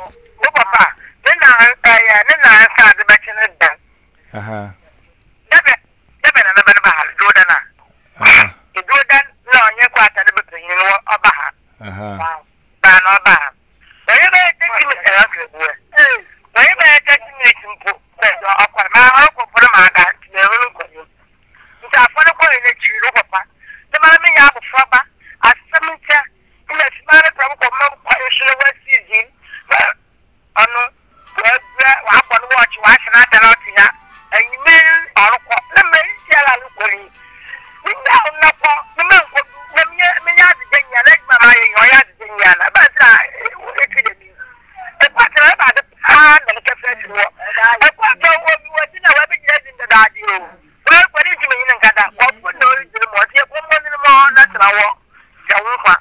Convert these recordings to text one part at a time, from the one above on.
wo papa nena nena sa de be chene dan aha debe na be ba ha do dan na aha do dan no nye kwa ta de be yin wo oba ha aha ba no ba ha we be take me e akre bo we be take me timpo ko do akwa ma ha ko furu ma ga ne ru ko ni nta afọ ko ile chiro papa de ma me ya bu ba asamcha ina smart from ko ma ko isho wa season ano wa ko no watch wa shana ta no tia ayime orko na me ya la lu ko ni nda na ko me ko me ya de jenya na ma ma yo ya de jenya na ba tra e ti de ni e pa tra ba de na ka fa ti wo e ko to wo ti na wa be jira din da di o wa ko ni ti me yin nka da ko ko no ri mo ti ko mo ni mo na tra wo ya wo kwa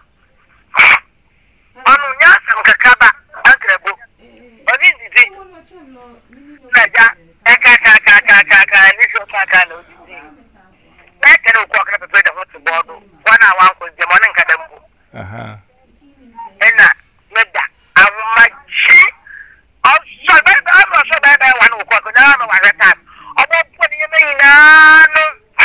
anu nya sam kakaba akrebo oni didi na ja ka ni so ka no didi na kere ko akra pepe da hot board wana wa ko je mo nka da mbu aha ena meda awma chi o so ba wa no ko na ma wa ta obo po ni me ina no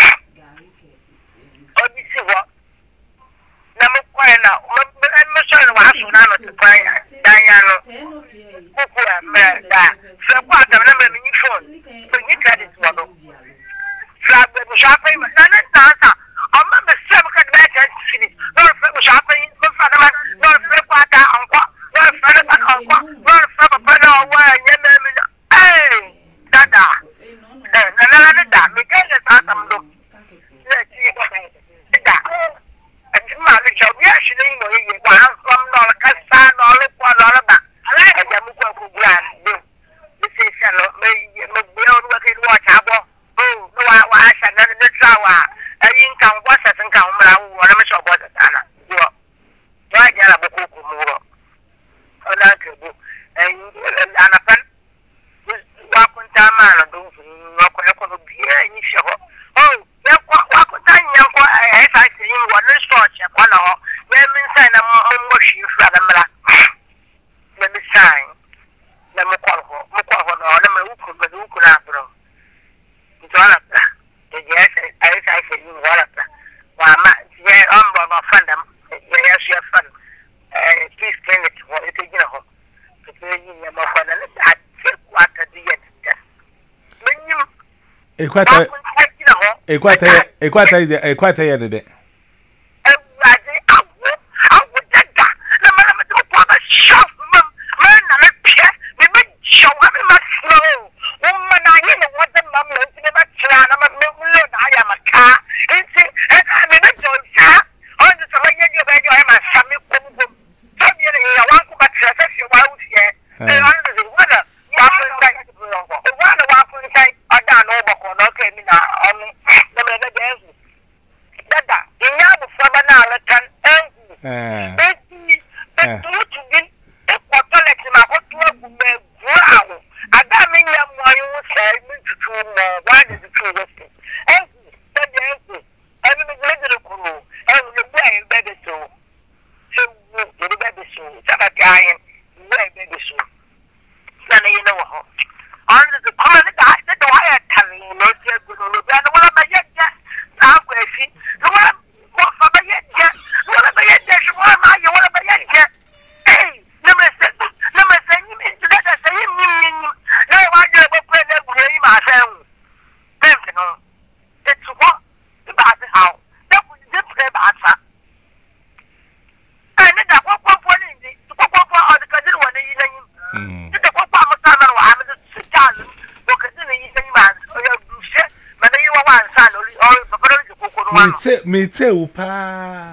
obi si wo na mo kwa na mo so na wa so na no te kwa dan ya no kuku me da so kwa da na me ni phone so ni credit wo no flag mo shape na na ta o ma me se mo ka da ta fini no flag mo shape mo fa na ma no flag kwa ta anko no flag kwa anko no flag pa na wa nya me me dada na da me ka le ta tam do ne ti ko da ma le jo ya shi ni mo yi kwa from no ka sa no le kwa no ba ala ja mu kwa ku gran do this is no me be on wa ke wa cha bo no wa sha na ne tra wa ayin kan kwa sa tin kan mra wo na me so bo da na wo wa ja la bo ku mu ro ona ke bu anapan wa kun ta ma na do wa ko bi ni shi ho ya wa kun ta nya ko sa shi ni wa ne so che ko na ho me min sai na mo shi fra da mra me mi sai na mo ko ho no na me ku na bro ntola ta je sai shi ni wala ta wa ma je on bo no fanda ya shi fan please clean it what it is ho to yi na mo fa na ta ce kwa ta diya ta men yi ekwata ya dede me te upa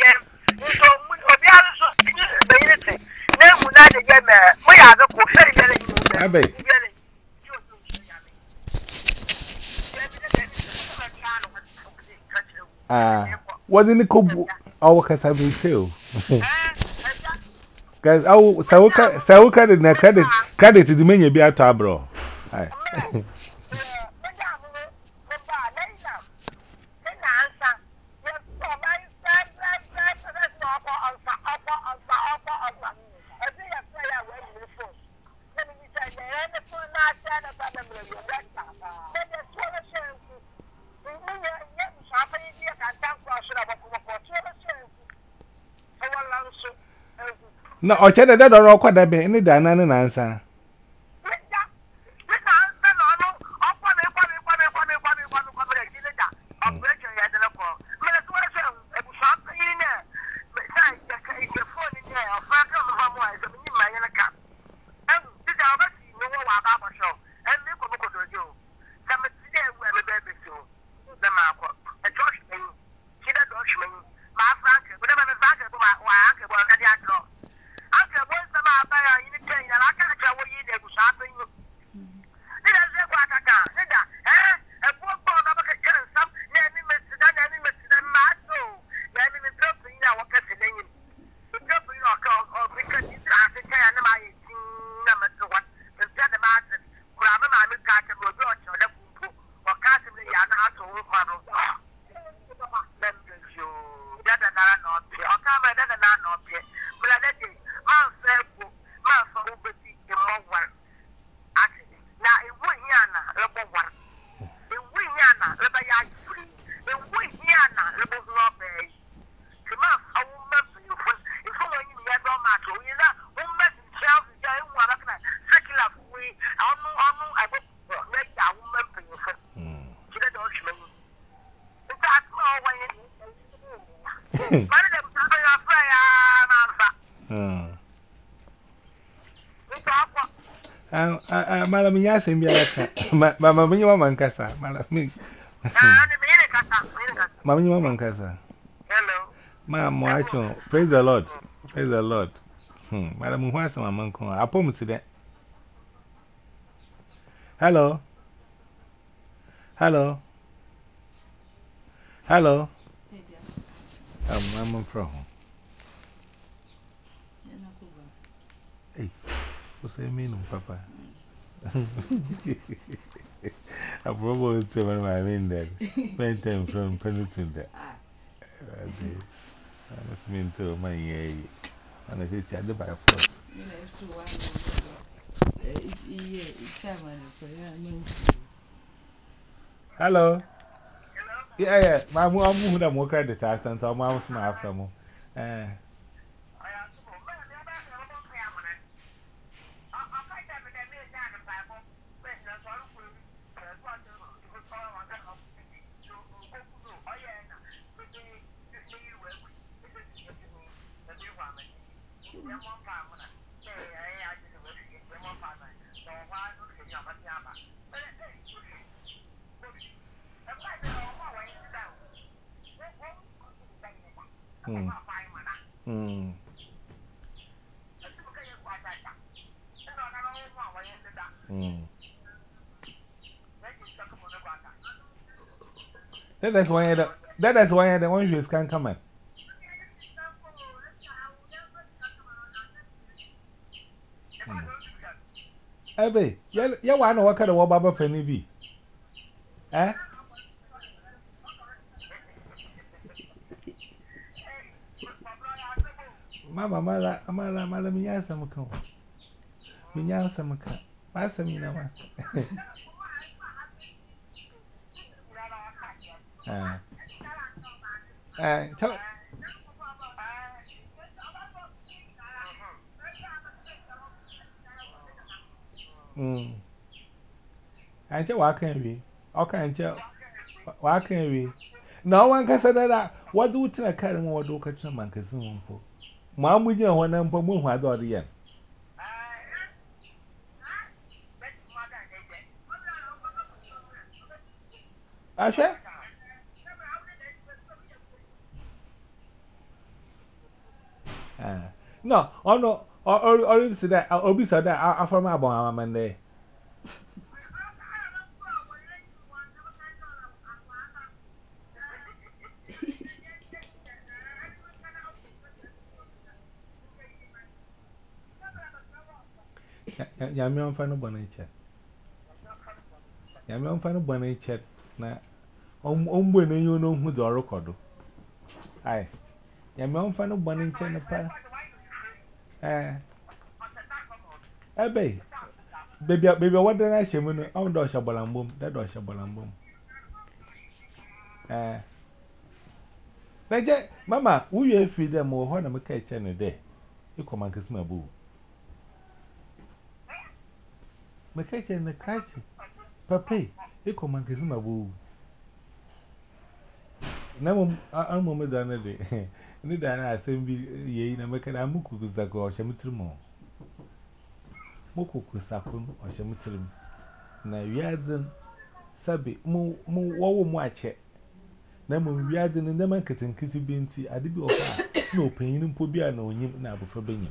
we are the Abe. What in the coop? Our Casabi too. Guys, oh, so credit, na credit to the menu be at bro. Aye. No, or cheddar that or quite that be any dana and answer. Madam Yasim, Mamma Mancasa, Madam Mamma Mancasa. Hello. Ma'am, watching. Praise the Lord. Praise the Lord. Madam Watson, my uncle. I promise you that. Hello. Hello. Hello. I'm from. Hey, what's the meaning, Papa? I probably say when I mean that. Spend time from Peninsula. I must mean to my year. And I say, I do by force. Hello. Yeah, my mom would have more credit as and so mouse my after more. That's why the one you can come in. Ebe, ya wana wakada wa baba feni bi. Eh? Mama mala minyasa mka. Minyasa mka. Pasa mina ma. Tell. I tell what can we? Okay, and tell what can we? No one can say that. What do you think? Carrying what do catch a man? Because Mom, we don't want them for moon. What do you? Asha? No, or you see that, I'll be so that I from my bon Monday. Yammy on final bonnet. Yammy on final bonnet. Na when you know who the record. Aye. Yammy on final bonnet. Baby, what did I say? I'm Dosha Balambum, that Dosha Balambum. Mamma, will you feed them more when I'm a catch any day? You come and kiss my boo. My catch and the catch. Papa, you come and kiss my boo. Now, I'm moment than a day. Neither I send ye in a mechanical that go or Shamitimo. Moko Kusakun or Shamitrim. Now, Yadzen Sabi, more watch it. Now, we are in the market and kitty binty, I did be no pain in Pobia no him now before being.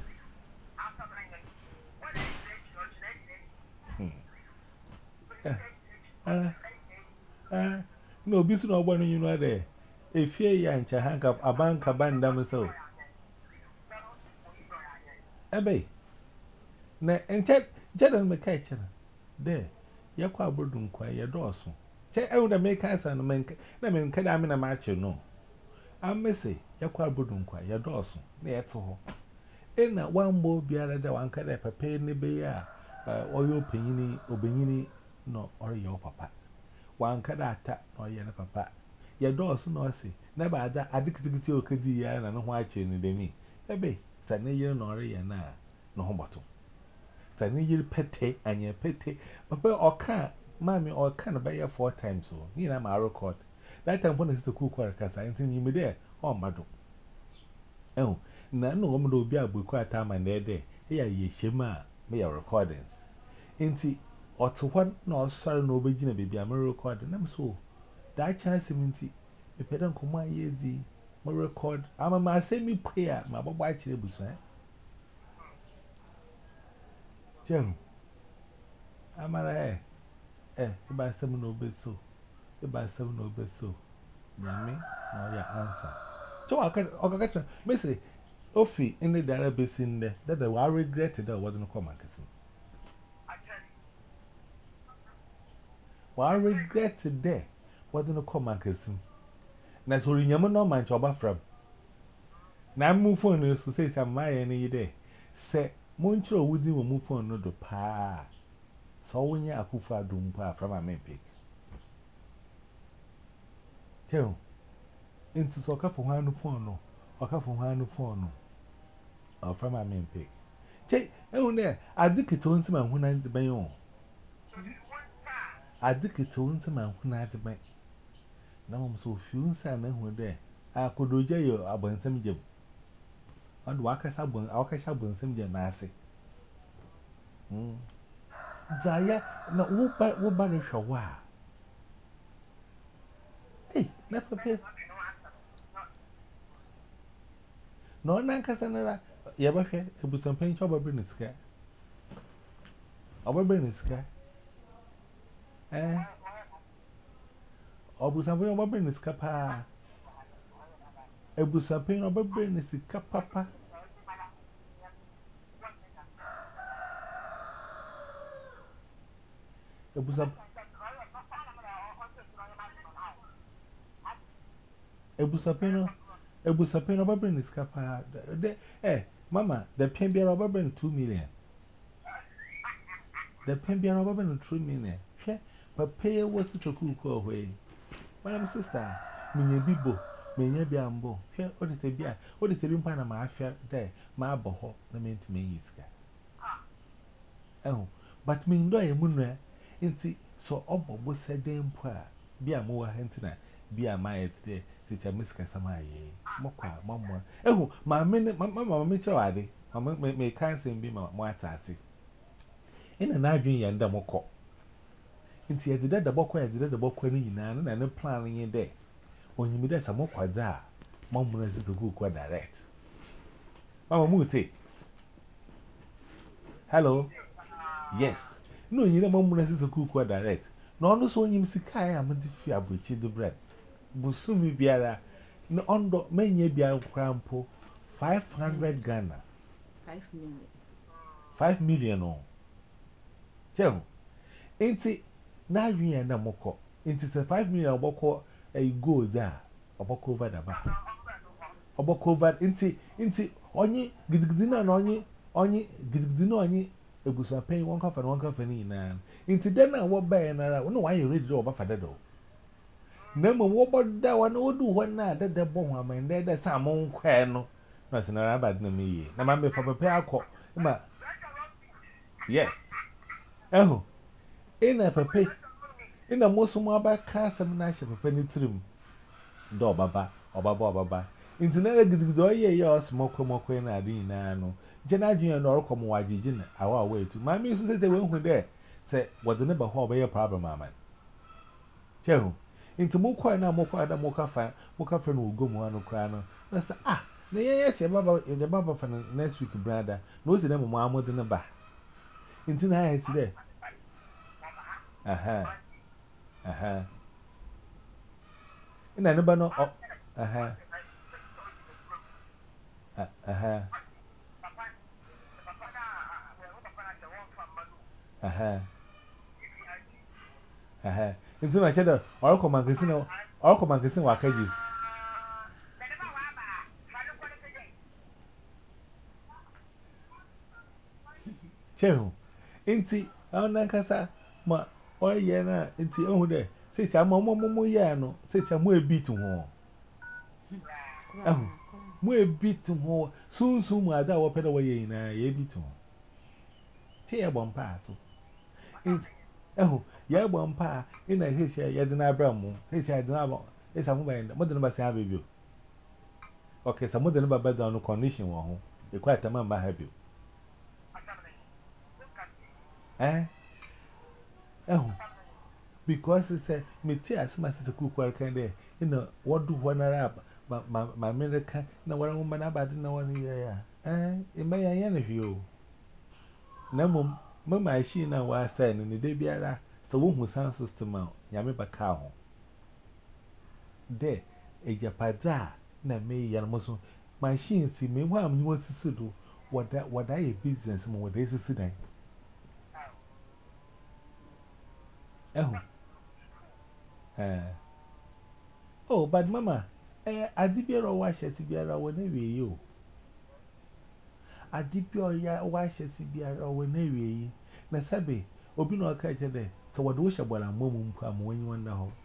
No, be no one you know there. A fear yancha hang up a bank a band damn so. Abbey. Na and chat, Jedan McCatcher. There, Yakwa Burdun quay your dorsal. Check out the make us and men, Kadamina match, you know. I may say, Yakwa Burdun quay your dorsal. That's all. In that one more beer that one can have a penny beer, or your penny, or benini, no, or your papa. One cadata, or your papa. Your doors no see. Never had that addicted to your cadia and no white chain in the me. Ebe, Sunday year nor ya na, no bottle. Sunday year pete and your pete, papa or can't, mammy or can't buy you 4 times so. Near my record. That time when is the cook work as I think you me there, oh, madam. Oh, none no woman will be a book quite time and there. Here ye shima, me your recordings. Inti, or to one no sorry no beginner baby, I'm a recording, I'm so. That chance minty, if I don't come my yearly, my record, I'm a my semi prayer, my boy chilibus, Joe. I'm a about 7 no best so. About 7 no best so. Yammy, now your answer. So I can, Missy, Offie in the direct basin there that I regretted that wasn't a common kiss. Well, I regretted there wasn't a common kiss. Na so rinyamo no man choba from. Na move phone is to say some my any day. Say, Moncho would you move phone no do pa. So when you akufa dumpa from a main pick. Tell into soccer for one phone no, or for one phone or from a main pick. Che, oh, there, I think it owns my when I buy on. I think it owns my when I buy. Now I'm so few and who there. I could do jail about some jib. On Wakas Abon, our Cashabon, some janasi. Zaya, no, what banner shall wa? Hey, never pay. No, Nankasana, Yabafe, it was some paint of a business sky. Our business sky. Or was a way of business capa. It was a pain of a business papa. It was a pain of a business capa. Mamma, the pen beer of a 2 million. The pen beer of a 3 million. But pay was to cook away. Madam sister, me bibo, me be ambo. Here, what is the beer? What is the impana my affair there? My boho, the main to me is. Oh, but me do a moon. Inti so obo was said them poor. Be a more hentina, be a my today, since I miss Casamaye. Moka, mamma. Oh, my minute, mamma, Mitchell, mamma may cancel be my tassy. In an idea and damoko. Inti I did the boko, I did the boko in and planning in there. When you meet us a moka da, Mamma is to go quite direct. Mamma Muti. Hello? Yes. No, you know, Mamma is a cook or direct. No, no, so you see, I am a diffia which is the bread. Busumi biara, no, ondo, many bia crampo, 500 Ghana. 5 million. 5 million. Oh, Joe. Ain't it now you and a moko? It is a 5 million boko a go there, a boko over the back. A boko over, ain't it, only, giddina, only, giddina, only. A busa pay one cough and one cough and in. Into then I walk by and I don't know why you read it over for the door. Nemo what about that one would do one night that the bomb and there's some own quano. Nothing about me. Now, mamma for prepare call. Yes. Oh, in a paper. In a most mobile car, some nice of a penitrum. Do baba, or baba. Internet gets your smoke more queen. I didn't know. Jenna or come wajin, our way to my music said they went there. Say, what the neighbor hall be a problem, mamma. Chehu. Into Mokwa na Mokwa da Moka friend will go Moano Crano. That's yes, your baba for next week, brother. Most of them are more than a bar. Into I today. Aha, aha. In a no, aha, aha, aha, aha. Into my cheddar, Oracle magazine, wakages. Chehu. Inti, our Nankasa, ma, or yana, inti, oh, there. Says I'm a momo, says I'm way beat to home. Oh, way beat to home. Soon, I doubt what away in a ye beat to home. Tear one pass. Oh, yeah, one pa, in a his ya deny bramo, his had never, is a woman, more than about Savio. Okay, some more than about better on condition, one, you quite a man by have you. Eh? Oh. Because it's a Metias, my sister cook work and there, you know, what do one up, but my America, no one woman about no one here. It may I end of you. No, Mamma, I see now what I said in the day beara, so one who sounds system out, Yamiba cow. There, a japaza, na me yamaso. My shin see me one you was to do what I business more days is today. Oh, but Mamma, I did be a wash as if you are whenever you. I dip your wash as if you are whenever ye. Nasabi, Obino catch a day, so what wish about a moment when you wonder how.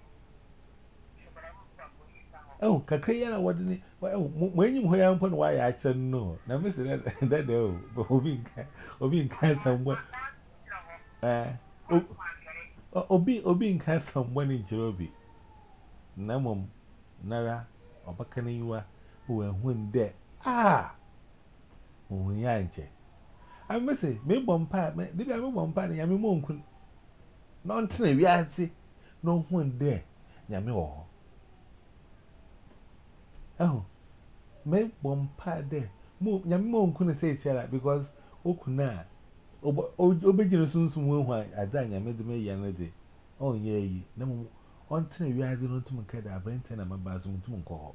Oh, Kakayana, what didn't when you wear upon why I tell no. Now, Mr. That though, but Obin can somewhere. Obin can someone in Jerobi. Namum, Nara, or Bacaniwa, who were when there. Ah! When yanche. I must say, me bompa, maybe I'm a bompa, and I'm a monk. Non train, we are see, no one there. Yammy. Oh, me bompa there. Yammy couldn't say Sarah because Okuna. Obedience soon why I dine ya made me yanady. Oh, yea, no, on train, we are not to make a Brenton and my bathroom to Monco.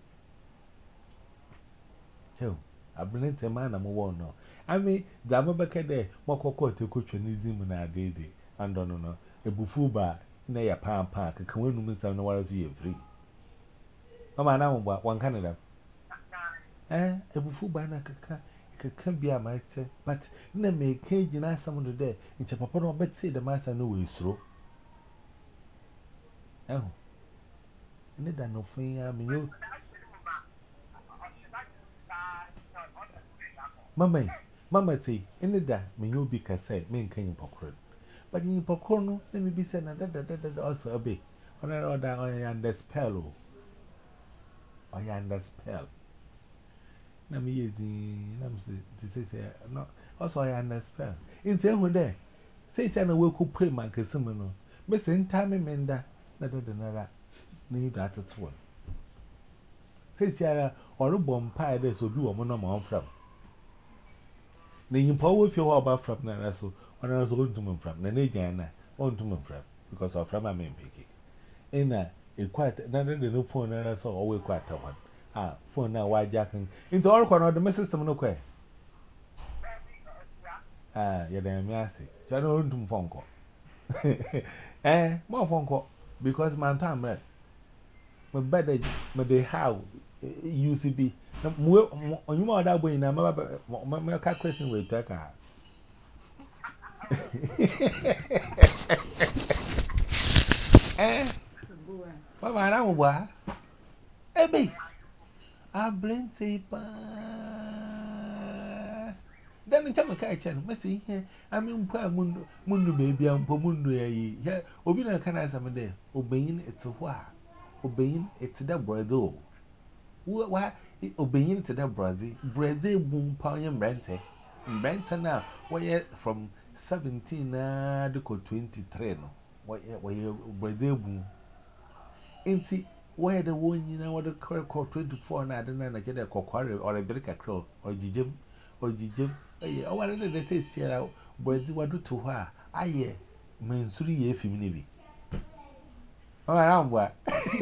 Joe. I bring a man I'm a one no. I mean, Damabaka there, Moko to coach and needs him in our day. And don't know, a bufuba, nay a palm park, a common Mr. Noah's year 3. Oh, my now, one Canada. A bufuba, I can be a master, but never make cage and ask someone today. In Chapapano, but say the master no way through. Oh, and it done no thing. I mean, you, Mamma, say, in the da, me you be cassette, me can you pocron. But in Pocorno, let me be sent that also a bit. On I order on under spell. I under spell. Na me using, to say, no, also I under spell. In ten there, say, Sana will cook pray my casino. Missing time and mender, nada, need that at one. Say, Sarah, or a bomb pie, there's will do a monomer from. you power if you are about from there, so when I was going to move from the Nagana, on to move from because of from my main picky. In a quite none of the new phone, and I saw always quite a one. Ah, phone now, why jacking into all corner of the system, no quay. Ah, you're damn yassy. General to phone call. More phone call because my time, right? My better, but they how UCB. You more that way now, my question will take her. What my name was? Ebe, I blame Sipa. Then the time I catch him, Missy, I mean, Mundu baby, and Pomundu, yeah, Obina can I some day, obeying it's a wha, obeying it's the brother. Why obeying to the Brazil boom pound Brente. Brente now, why from 17 to 23 no. Why Brazil boom. Ain't see where the one you know what the correct 24 and I don't know, I get a coquarry or a brick crow or Jim or Jim. Oh, what did they say? Sierra Brazil, what do to her? I hear, men 3 years femini. Oh, around what?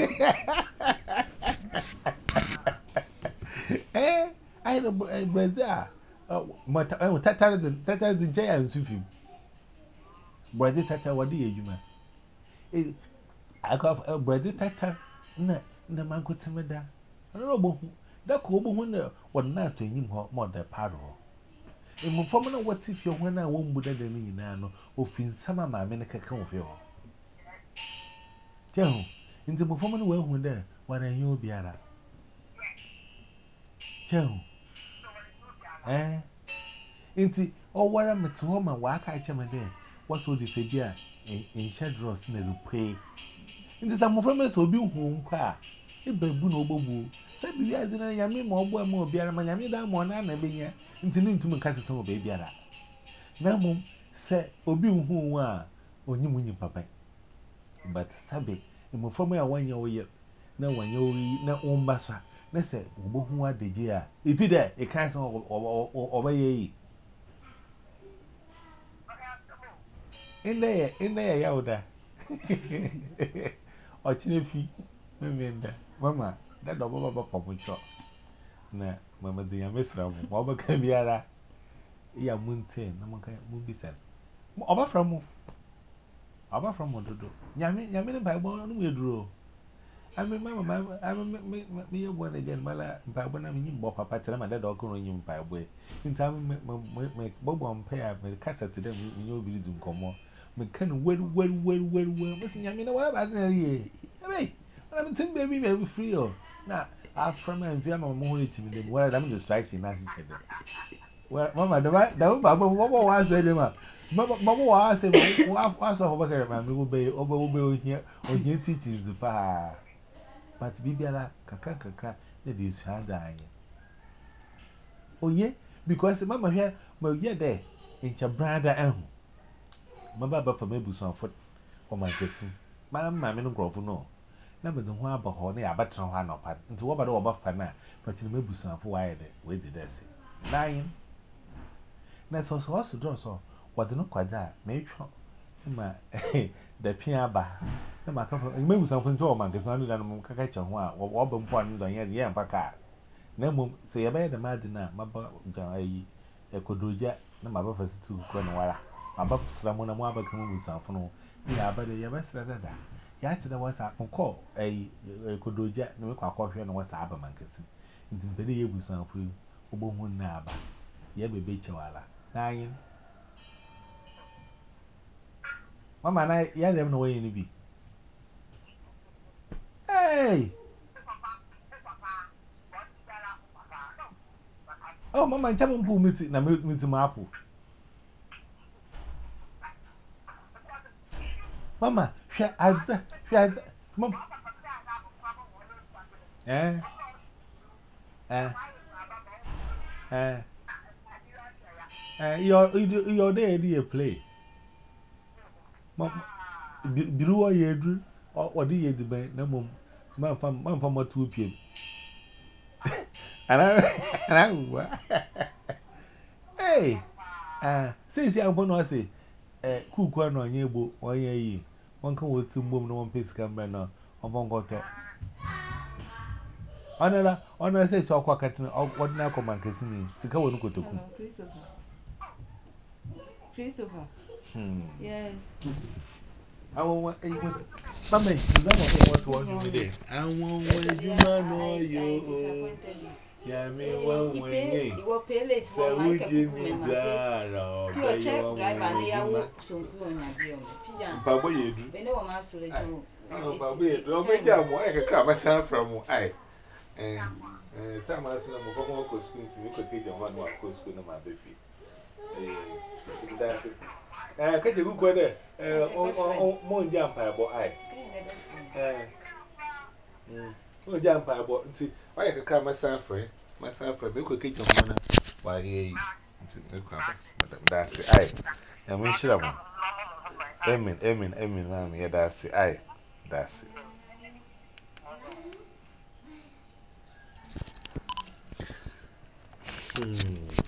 I know Brazil. My Tata the giant Sufi. Brazil Tata, what do you, man? I got a Brazil Tata. No, the man could see me there. I don't know that cool wonder what not to him more than paddle. In my formula, what if you when I won't put it in now, or fin some of my America come of you? Tell into my formula, well, when there, what are you be at? Tell Inti, oh, what I'm at home and walk I chama there. What would it be in Shadros in a pay? Into some formers will be home car. A baboon or boo. Say, we are in a yammy more beer, my yammy down one and a beer, into into my castle of baby. Now, mum, say, Obi who are on you, papa. But Sabi, in my former 1 year, no 1 year, no one bassa. Let's say, who are the dear. If you there, a castle over ye. In there, Yauda. Or Chinefi, Mamma, that double of a pop shop. Nah, Mamma, the Amisra, Mobile Caviara. Ya mountain, no one can be said. Over from Mododo. Yamin by one will draw. I remember, I me one again, Mala, by when I'm in Bob, Papa, tell my dog on you by way. In time, make Bob on pair, make cassette to them in your village in Como. Make can well, listen, Yamina, what about the year? Hey, I'm saying, baby, free. Now, I'm from my Viama Moly to me, where I'm distracting, as you said. Well, Mamma, the Baba was said, Mamma was saying, I saw over my over here, or here teaches the pa. But Bibiara, Kaka, that is her dying. Oh, yeah, because Mamma here, well, yeah, there, in your brother, my Baba for maybe some foot or my guessing. Madam, my men grow for no. Number the one about honey, I bet on one part into what about Fana, but you may be some for why they waited as it. Dying. That's also draw so. What no quite that, make sure. The piaba. The macro, maybe something to a man is only than catch on one or wobble one than yet, yeah, Paka. No, say about the Madina, my boy, a could do jet, no, my buffers to Granwara. My bob someone a mobile come with some phone. Yeah, but the Yabas Rada. Yet there was a call, a could do jet, no coffee and was Abermancus. Into the day with some free, Obomun Naba. Yabby Beachawala. Dying. Mamma, I yeah, them no way in the bee. Hey! Oh, Mamma, Chaman Poo missing a meet my apple. Mamma, she had, Mom. Your day, dear play. Drew or ye drew, or do ye debate no more? Man from what 2 p.m. And I, hey, Since I'm going to say, cook one on your book, or ye, one can with some woman, one piece can be no, on one got up. Honor says, so quack at what now command Cassini, Sika won't go to Christopher. Yes. I want a Mamma, you don't want to watch me. I won't you know you. Yeah, me one way. You will pay late for my Zara. You are check driver near some poor Pigeon. Papa, you do. They know master. Oh, Papa, don't make them work a crab myself from I. Time I said, I'm going to school to me, could take your one more school in my baby. That's it. Can't you go there? More jump, I bought I. No jump, I bought. See, I could cry myself for me, could take your money. Why, he that's it. I am sure. Amen, ma'am. Yeah, that's it. That's it.